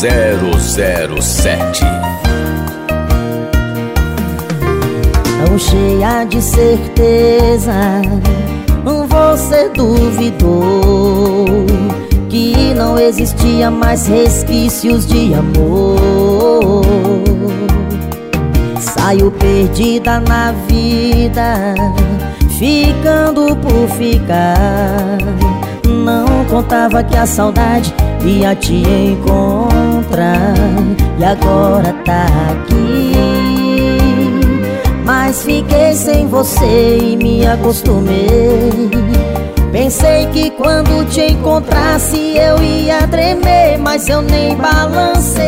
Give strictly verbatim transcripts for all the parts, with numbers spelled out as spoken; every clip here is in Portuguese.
zero zero sete. Tão cheia de certeza, você duvidou que não existia mais resquícios de amor. Saiu perdida na vida, ficando por ficar. Não contava que a saudade ia te encontrar. E agora tá aqui, mas fiquei sem você e me acostumei. Pensei que quando te encontrasse eu ia tremer, mas eu nem balancei.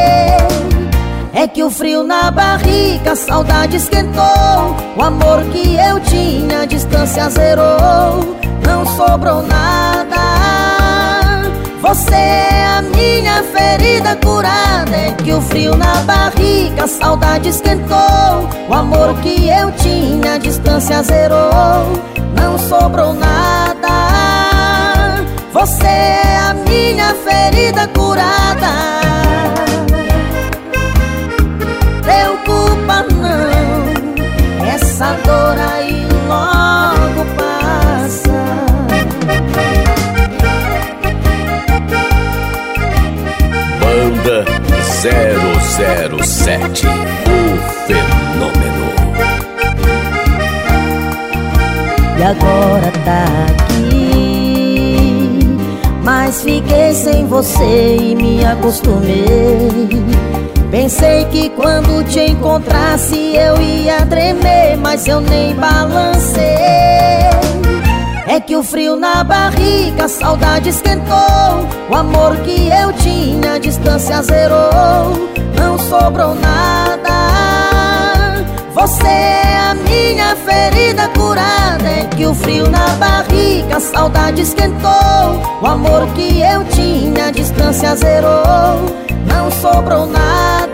É que o frio na barriga, a saudade esquentou. O amor que eu tinha, a distância zerou. Não sobrou nada. Você é a minha ferida curada. É que o frio na barriga, a saudade esquentou. O amor que eu tinha, a distância zerou. Não sobrou nada. Você é a minha ferida curada. Preocupa não, essa dor aí logo passa. Banda zero zero sete, o fenômeno. E agora tá aqui, mas fiquei sem você e me acostumei. Pensei que quando te encontrasse eu ia tremer, mas eu nem balancei. É que o frio na barriga, a saudade esquentou. O amor que eu tinha, a distância zerou. Não sobrou nada. Você é a minha ferida curada. É que o frio na barriga, a saudade esquentou. O amor que eu tinha, a distância zerou. Não sobrou nada.